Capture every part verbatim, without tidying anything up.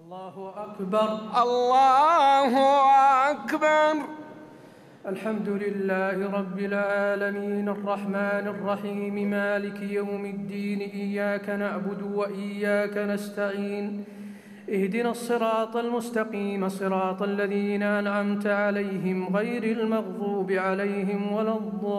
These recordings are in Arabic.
الله أكبر. الله أكبر. الحمد لله رب العالمين الرحمن الرحيم مالك يوم الدين، إياك نعبد وإياك نستعين، اهدنا الصراط المستقيم صراط الذين أنعمت عليهم غير المغضوب عليهم ولا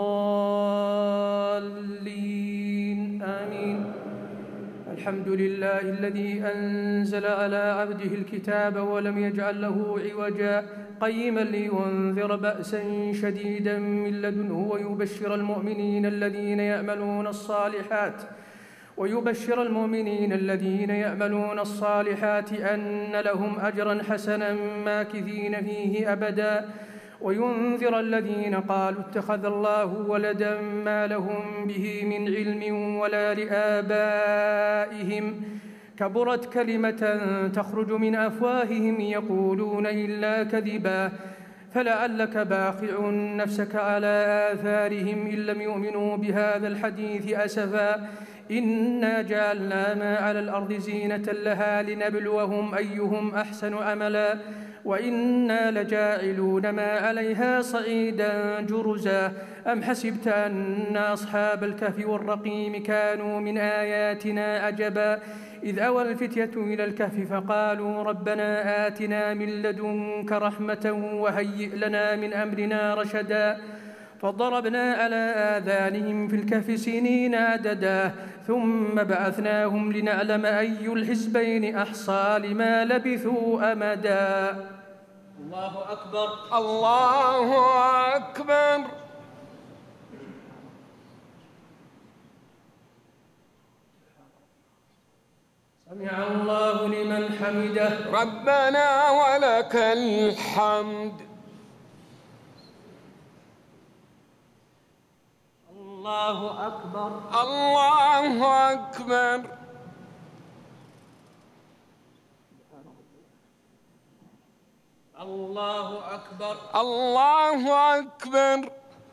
الضالين، آمين. الحمد لله الذي أنزل على عبده الكتاب ولم يجعل له عوجا قيما لينذر بأسا شديدا من لدنه ويبشر المؤمنين الذين يعملون الصالحات ويبشر المؤمنين الذين يعملون الصالحات أن لهم أجرا حسنا ماكثين فيه أبدا، وينذر الذين قالوا اتخذ الله ولدا ما لهم به من علم ولا لآبائهم، كبرت كلمة تخرج من أفواههم يقولون إلا كذبا، فلعلك باخع نفسك على آثارهم إن لم يؤمنوا بهذا الحديث أسفا، إنا جعلنا ما على الأرض زينة لها لنبلوهم أيهم أحسن عملا، وإنا لجاعلون ما عليها صعيدا جرزا. أم حسبت أن أصحاب الكهف والرقيم كانوا من آياتنا عجبا، إذ أوى الفتية إلى الكهف فقالوا ربنا آتنا من لدنك رحمة وهيئ لنا من أمرنا رشدا، فضربنا على آذانهم في الكهف سنين عددا، ثم بعثناهم لنعلم أي الحزبين أحصى لما لبثوا أمدا. الله أكبر. الله أكبر. سمع الله لمن حمده. ربنا ولك الحمد. الله أكبر. الله أكبر. الله أكبر. الله أكبر.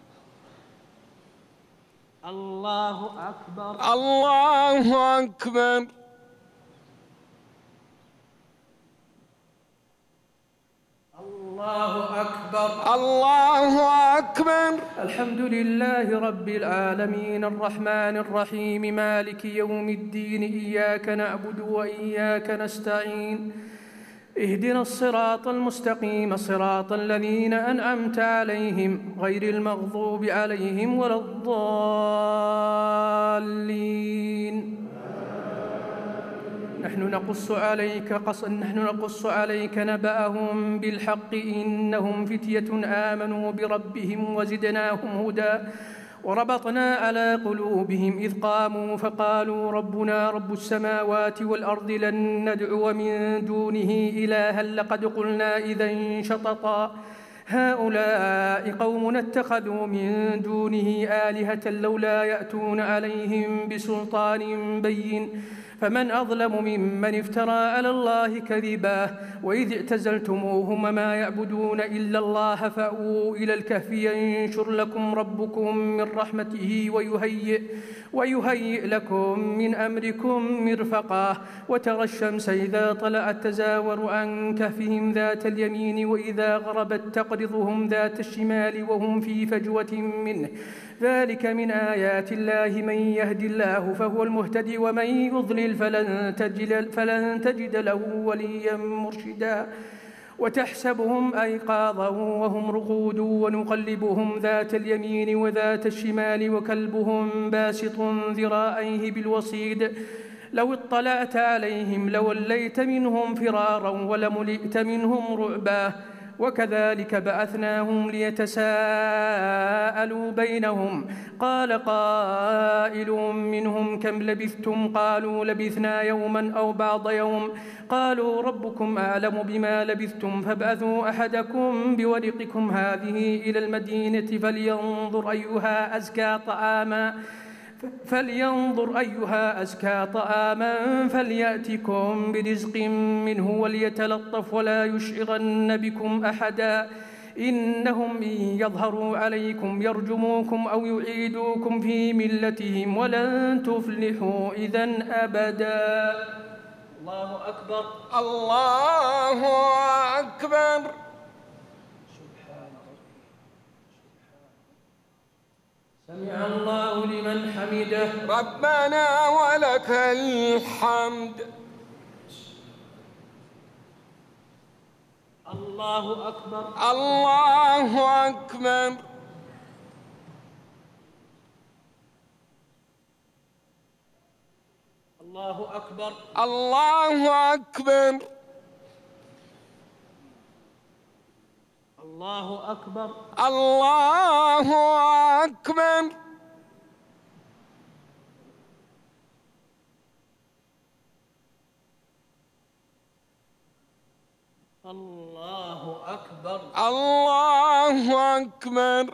الله أكبر. الله أكبر. الله أكبر. الله أكبر. الحمد لله رب العالمين الرحمن الرحيم مالك يوم الدين، إياك نعبد وإياك نستعين، اهدنا الصراط المستقيم صراط الذين أنعمت عليهم غير المغضوب عليهم ولا الضالين. نحن نقص عليك قص نحن نقص عليك نبأهم بالحق، إنهم فتية آمنوا بربهم وزدناهم هدى، وربطنا على قلوبهم إذ قاموا فقالوا ربنا رب السماوات والأرض لن ندعو من دونه إلها لقد قلنا إذا شططا، هؤلاء قومنا اتخذوا من دونه آلهة لولا يأتون عليهم بسلطان بين، فمن أظلم ممن افترى على الله كذبا، وإذ اعتزلتموهم ما يعبدون إلا الله فأووا إلى الكهف ينشر لكم ربكم من رحمته ويهيئ, ويهيئ لكم من أمركم مرفقا، وترى الشمس إذا طلعت تزاور عن كهفهم ذات اليمين وإذا غربت تقرضهم ذات الشمال وهم في فجوة منه، ذلك من آيات الله، من يهد الله فهو المهتدي ومن يضلل فلن تجد, فلن تجد له وليا مرشدا، وتحسبهم أيقاظا وهم رقود ونقلبهم ذات اليمين وذات الشمال وكلبهم باسط ذراعيه بالوصيد، لو اطلعت عليهم لوليت منهم فرارا ولملئت منهم رعبا، وكذلك بعثناهم ليتساءلوا بينهم، قال قائل منهم كم لبثتم؟ قالوا لبثنا يوما أو بعض يوم، قالوا ربكم أعلم بما لبثتم فابعثوا أحدكم بورقكم هذه إلى المدينة فلينظر أيها أزكى طعاما فلينظر أيها أزكى طعاما فليأتكم برزق منه وليتلطف ولا يشعرن بكم أحدا، إنهم إن يظهروا عليكم يرجموكم أو يعيدوكم في ملتهم ولن تفلحوا إذن أبدا. الله أكبر. الله أكبر. سمع الله لمن حمده. ربنا ولك الحمد. الله أكبر. الله أكبر. الله أكبر. الله أكبر. الله أكبر. الله أكبر. الله أكبر. الله أكبر.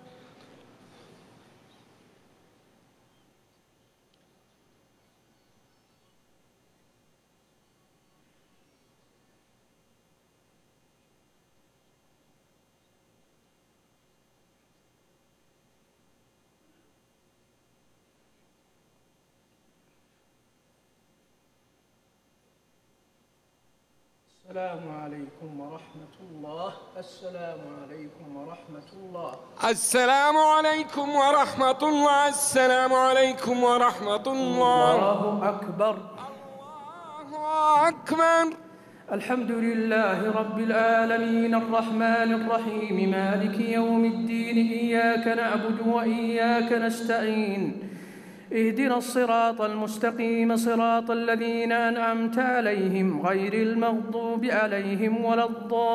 السلام عليكم ورحمة الله. السلام عليكم ورحمة الله. السلام عليكم ورحمة الله. السلام عليكم ورحمة الله. الله أكبر. الله أكبر. الحمد لله رب العالمين الرحمن الرحيم مالك يوم الدين. إياك نعبد وإياك نستعين. اهدنا الصراط المستقيم صراط الذين أنعمت عليهم غير المغضوب عليهم ولا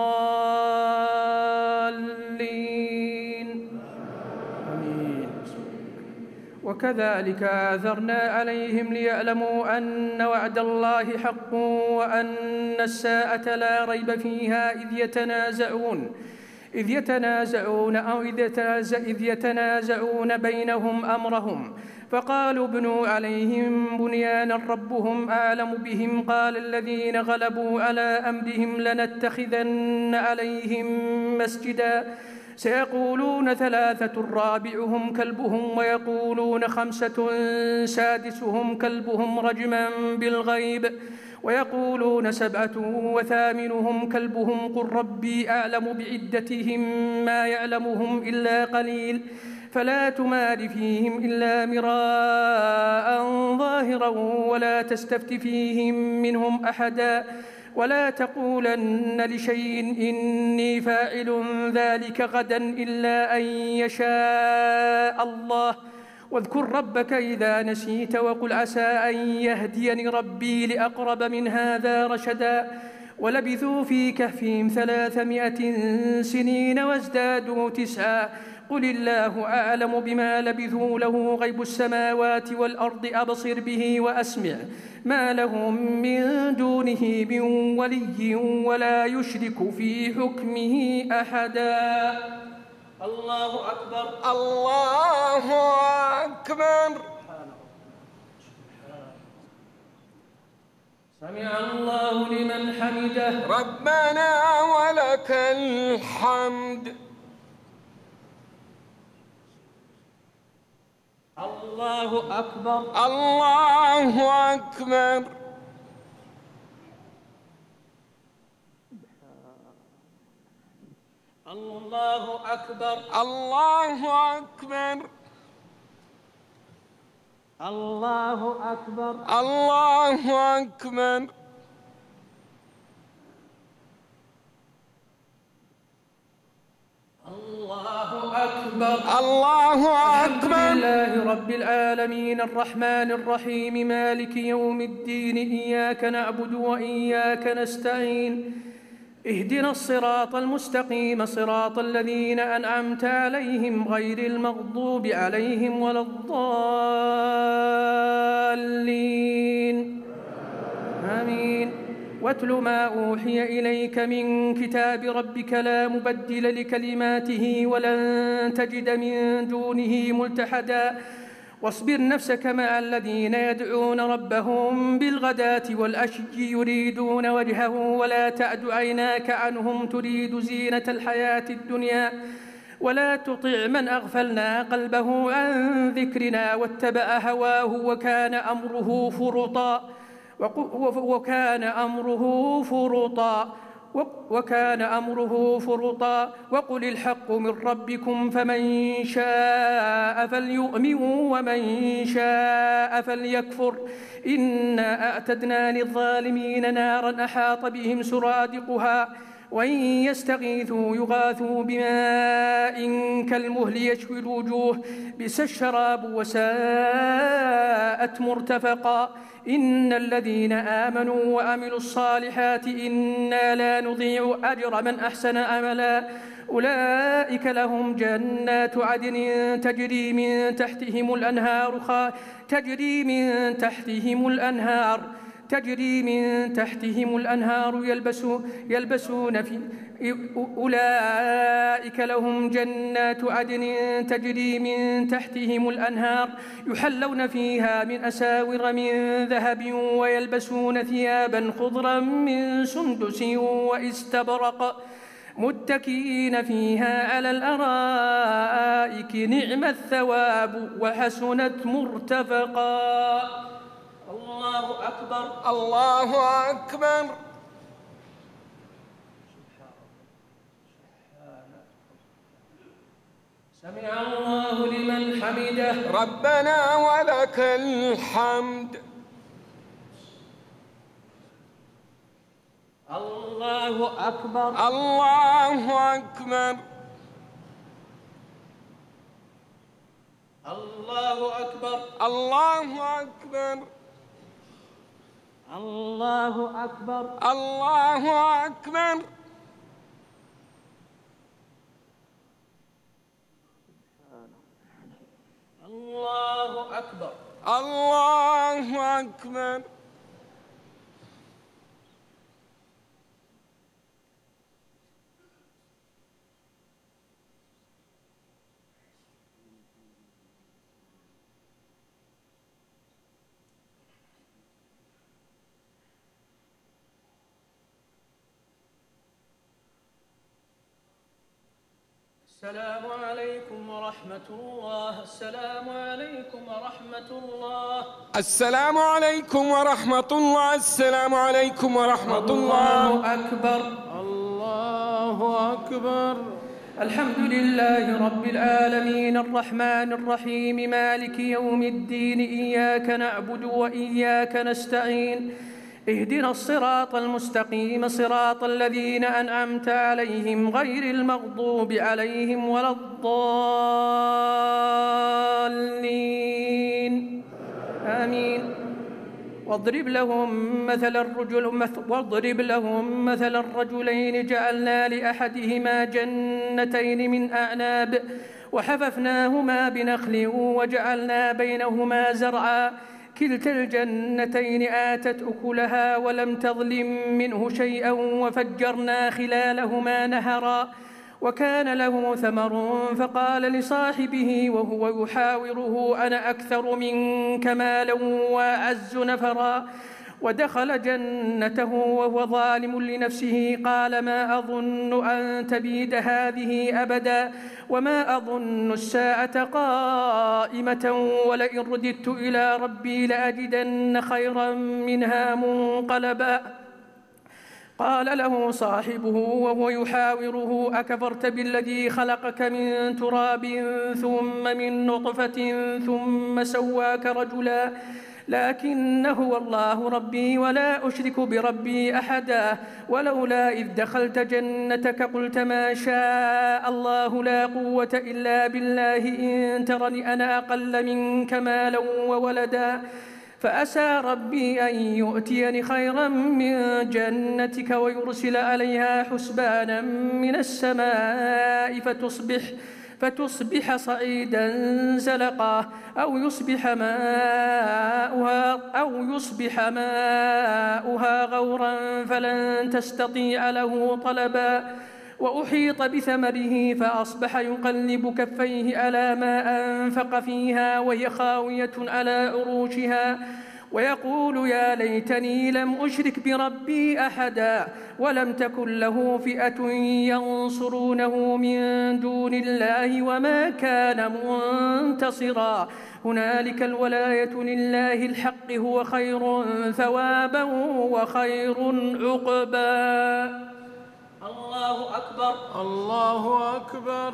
الضالين. آمين. وكذلك آثرنا عليهم ليعلموا أن وعد الله حق وأن الساعة لا ريب فيها إذ يتنازعون إذ يتنازعون أو إذ يتنازعون بينهم أمرهم فقالوا ابنوا عليهم بنيانا ربهم أعلم بهم. قال الذين غلبوا على أمرهم لنتخذن عليهم مسجدا سيقولون ثلاثة رابعهم كلبهم ويقولون خمسة سادسهم كلبهم رجما بالغيب ويقولون سبعة وثامنهم كلبهم قل ربي أعلم بعدتهم ما يعلمهم إلا قليل فلا تمار فيهم إلا مراء ظاهرا ولا تستفت فيهم منهم أحدا ولا تقولن لشيء إني فاعل ذلك غدا إلا أن يشاء الله واذكر ربك إذا نسيت وقل عسى أن يهديني ربي لأقرب من هذا رشدا ولبثوا في كهفهم ثلاثمائة سنين وازدادوا تسعا قل الله أعلم بما لبثوا له غيب السماوات والأرض أبصر به وأسمع ما لهم من دونه من ولي ولا يشرك في حكمه أحدا. الله أكبر. الله أكبر. سمع الله لمن حمده. ربنا ولك الحمد. الله أكبر. الله أكبر. الله أكبر. الله أكبر. الله أكبر. الله أكبر. الله أكبر. الله الحمد أكبر. لله رب العالمين الرحمن الرحيم مالك يوم الدين. إياك نعبد وإياك نستعين. اهدنا الصراط المستقيم صراط الذين أنعمت عليهم غير المغضوب عليهم ولا الضالين. آمين. واتل ما أوحي إليك من كتاب ربك لا مبدل لكلماته ولن تجد من دونه ملتحدا واصبر نفسك مع الذين يدعون ربهم بالغداة والعشي يريدون وجهه ولا تعد عيناك عنهم تريد زينة الحياة الدنيا ولا تطع من أغفلنا قلبه عن ذكرنا واتبع هواه وكان أمره فرطا وكان أمره فرطا وكان أمره فرطا وقل الحق من ربكم فمن شاء فليؤمن ومن شاء فليكفر إنا أعتدنا للظالمين نارا أحاط بهم سرادقها وإن يستغيثوا يغاثوا بماء كالمهل يشوي الوجوه بئس الشراب وساءت مرتفقا إن الذين آمنوا وعملوا الصالحات إنا لا نضيع أجر من أحسن عملا أولئك لهم جنات عدن تجري من تحتهم الأنهار تجري من تحتهم الأنهار تجري من تحتهم الأنهار يلبسون, يلبسون في أولئك لهم جنات عدن تجري من تحتهم الأنهار يحلون فيها من أساور من ذهب ويلبسون ثيابا خضرا من سندس واستبرق متكئين فيها على الأرائك نعم الثواب وحسنت مرتفقا. الله أكبر. الله أكبر. سمع الله لمن حمده. ربنا ولك الحمد. الله أكبر. الله أكبر. الله أكبر. الله أكبر. الله أكبر. الله أكبر. الله أكبر. الله أكبر. السلام عليكم ورحمة الله. السلام عليكم ورحمة الله. السلام عليكم ورحمة الله. السلام عليكم ورحمة الله. الله أكبر. الله أكبر. الحمد لله رب العالمين الرحمن الرحيم مالك يوم الدين إياك نعبد وإياك نستعين اهدنا الصراط المستقيم صراط الذين أنعمت عليهم غير المغضوب عليهم ولا الضالين آمين. واضرب لهم مثل الرجل واضرب لهم مثل الرجلين جعلنا لأحدهما جنتين من أعناب وحففناهما بنخل وجعلنا بينهما زرعا كلتا الجنتين آتت أكلها ولم تظلم منه شيئا وفجرنا خلالهما نهرا وكان له ثمر فقال لصاحبه وهو يحاوره أنا أكثر منك مالا وأعز نفرا ودخل جنته وهو ظالم لنفسه قال ما أظن أن تبيد هذه أبدا وما أظن الساعة قائمة ولئن رددت إلى ربي لأجدن خيرا منها منقلبا قال له صاحبه وهو يحاوره أكفرت بالذي خلقك من تراب ثم من نطفة ثم سواك رجلا لكن هو الله ربي ولا أشرك بربي أحدا ولولا إذ دخلت جنتك قلت ما شاء الله لا قوة إلا بالله إن ترني أنا أقل منك مالا وولدا فأسى ربي أن يؤتيني خيرا من جنتك ويرسل عليها حسبانا من السماء فتصبح فتصبح صعيدا زلقا أو يصبح ماؤها أو يصبح ماؤها غورا فلن تستطيع له طلبا وأحيط بثمره فأصبح يقلب كفيه على ما أنفق فيها وهي خاوية على عروشها ويقول يا ليتني لم أشرك بربي أحدا ولم تكن له فئة ينصرونه من دون الله وما كان منتصرا هنالك الولاية لله الحق هو خير ثوابا وخير عقبا. الله أكبر. الله أكبر.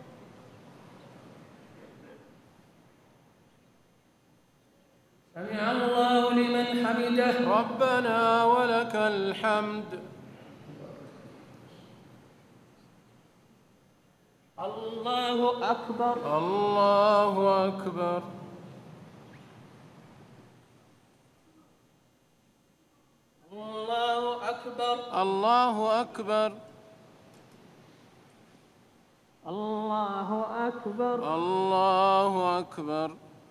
سمع الله لمن حمده. ربنا ولك الحمد. الله أكبر. الله أكبر. الله أكبر. الله أكبر. الله أكبر. الله أكبر.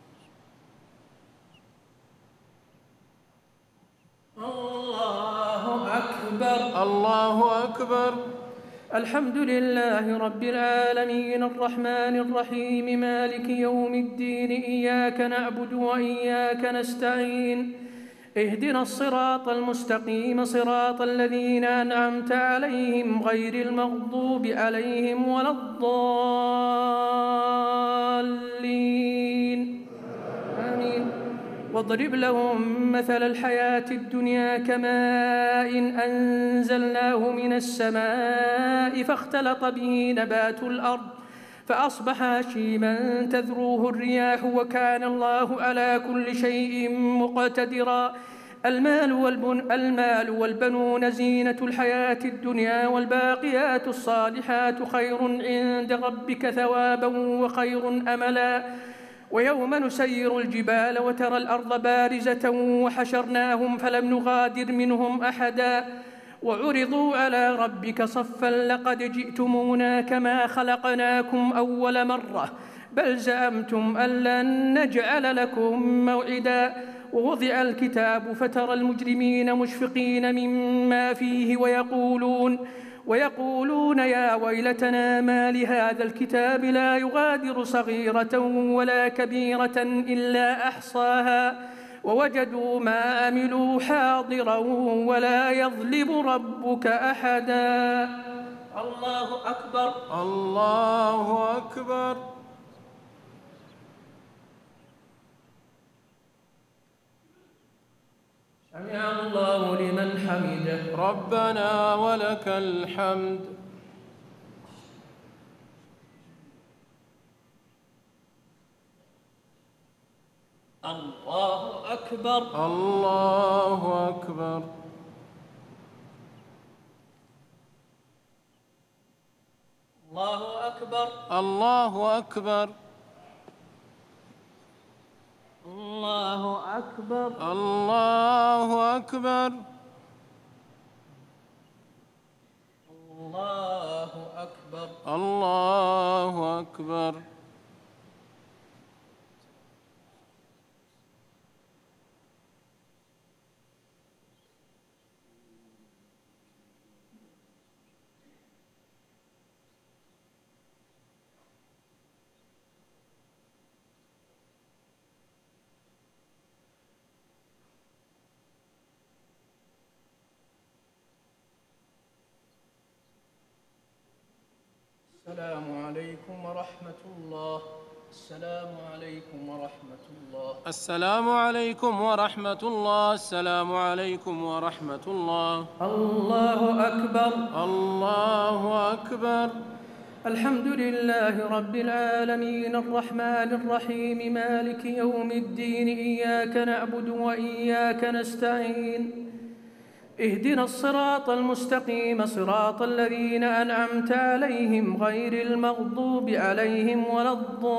الله أكبر. الله أكبر. الحمد لله رب العالمين الرحمن الرحيم مالك يوم الدين إياك نعبد وإياك نستعين اهدنا الصراط المستقيم صراط الذين أنعمت عليهم غير المغضوب عليهم ولا الضالين آمين. واضرب لهم مثل الحياة الدنيا كماء أنزلناه من السماء فاختلط به نبات الأرض فأصبح هشيما تذروه الرياح وكان الله على كل شيء مقتدرا. المال, والبن المال والبنون زينة الحياة الدنيا والباقيات الصالحات خير عند ربك ثوابا وخير أملا. ويوم نسير الجبال وترى الأرض بارزة وحشرناهم فلم نغادر منهم أحدا وعرضوا على ربك صفا لقد جئتمونا كما خلقناكم أول مرة بل زعمتم أن لن نجعل لكم موعدا. ووضع الكتاب فترى المجرمين مشفقين مما فيه ويقولون ويقولون يا ويلتنا ما لهذا الكتاب لا يغادر صغيرة ولا كبيرة إلا أحصاها ووجدوا ما عملوا حاضرا ولا يظلم ربك أحدا. الله أكبر. الله أكبر. سمع الله لمن حمده. ربنا ولك الحمد. الله أكبر. الله أكبر. الله أكبر. الله أكبر. الله أكبر. الله أكبر. الله أكبر. الله أكبر. السلام عليكم ورحمة الله. السلام عليكم ورحمة الله. السلام عليكم ورحمة الله. السلام عليكم ورحمة الله. الله أكبر. الله أكبر. الحمد لله رب العالمين الرحمن الرحيم مالك يوم الدين إياك نعبد وإياك نستعين اهدنا الصراط المستقيم صراط الذين أنعمت عليهم غير المغضوب عليهم ولا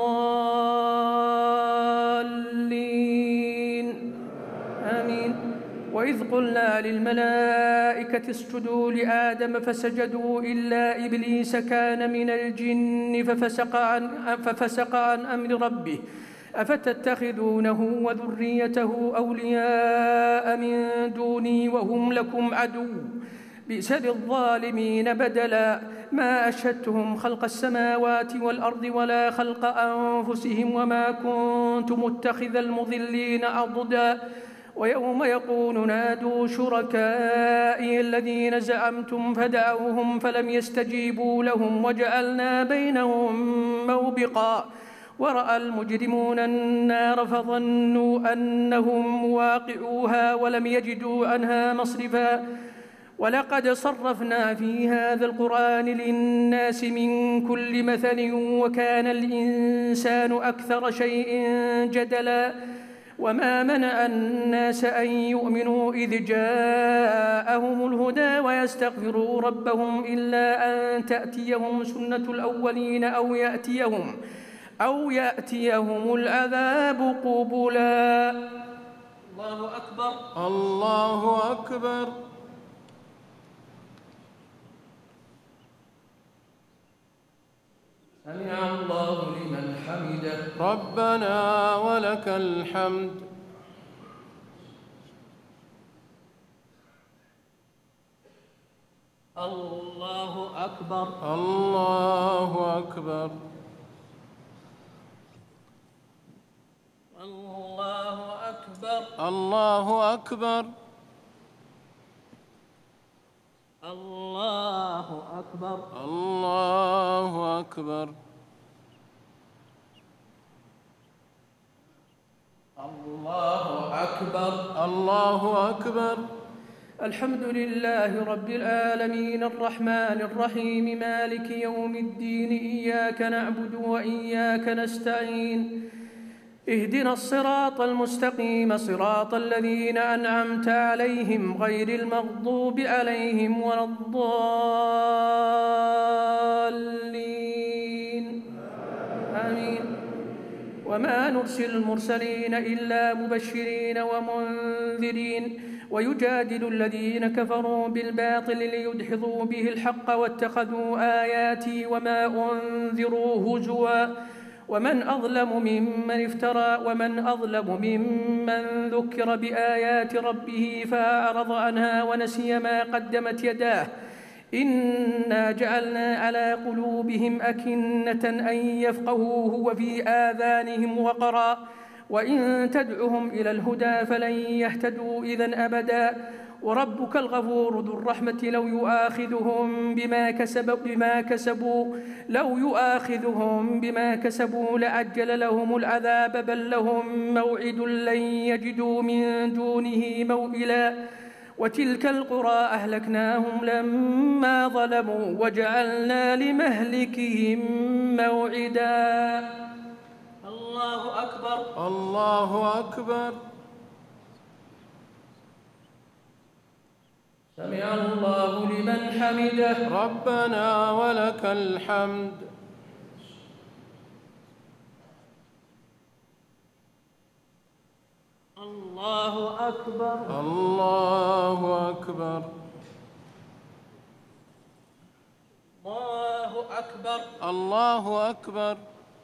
الضالين آمين. وإذ قلنا للملائكة اسجدوا لآدم فسجدوا إلا إبليس كان من الجن ففسق عن, ففسق عن أمر ربه أفتتخذونه وذريته أولياء من دوني وهم لكم عدو بئس للظالمين بدلا. ما أشهدتهم خلق السماوات والأرض ولا خلق أنفسهم وما كنت متخذ المضلين عضدا. ويوم يقول نادوا شركائي الذين زعمتم فدعوهم فلم يستجيبوا لهم وجعلنا بينهم موبقا ورأى المجرمون النار فظنوا أنهم واقعوها ولم يجدوا عنها مصرفا ولقد صرفنا في هذا القرآن للناس من كل مثل وكان الإنسان أكثر شيء جدلا وما منع الناس أن يؤمنوا إذ جاءهم الهدى ويستغفروا ربهم إلا أن تأتيهم سنة الأولين أو يأتيهم أو يأتيهم العذاب قبلا. الله أكبر. الله أكبر. سمع الله لمن حمده. ربنا ولك الحمد. الله أكبر. الله أكبر. الله أكبر. الله أكبر. الله أكبر. الله أكبر. الله أكبر. الله أكبر. الحمد لله رب العالمين الرحمن الرحيم مالك يوم الدين إياك نعبد وإياك نستعين اهدنا الصراط المستقيم صراط الذين أنعمت عليهم غير المغضوب عليهم ولا الضالين آمين. وما نرسل المرسلين إلا مبشرين ومنذرين ويجادل الذين كفروا بالباطل ليدحضوا به الحق واتخذوا آياتي وما أنذروا هزوا ومن أظلم ممن افترى ومن أظلم ممن ذكر بآيات ربه فأعرض عنها ونسي ما قدمت يداه إنا جعلنا على قلوبهم أكنة أن يفقهوه وفي آذانهم وقرا وإن تدعهم إلى الهدى فلن يهتدوا إذن أبدا وربك الغفور ذو الرحمة لو يؤاخذهم بما كسبوا بما كسبوا لو يؤاخذهم بما كسبوا لعجل لهم العذاب بل لهم موعد لن يجدوا من دونه موئلا وتلك القرى أهلكناهم لما ظلموا وجعلنا لمهلكهم موعدا. الله أكبر. الله أكبر. سمع الله لمن حمده. ربنا ولك الحمد. الله أكبر. الله أكبر. الله أكبر. الله أكبر.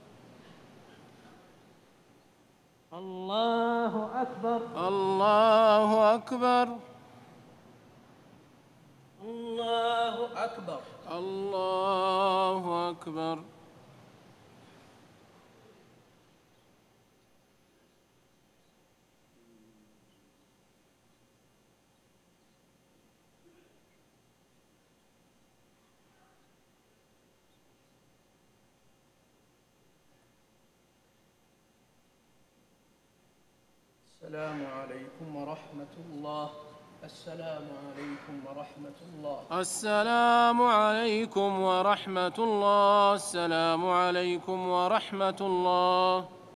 الله أكبر. الله أكبر. الله أكبر. الله أكبر. السلام عليكم ورحمة الله. السلام عليكم ورحمة الله. السلام عليكم ورحمة الله. السلام عليكم ورحمة الله.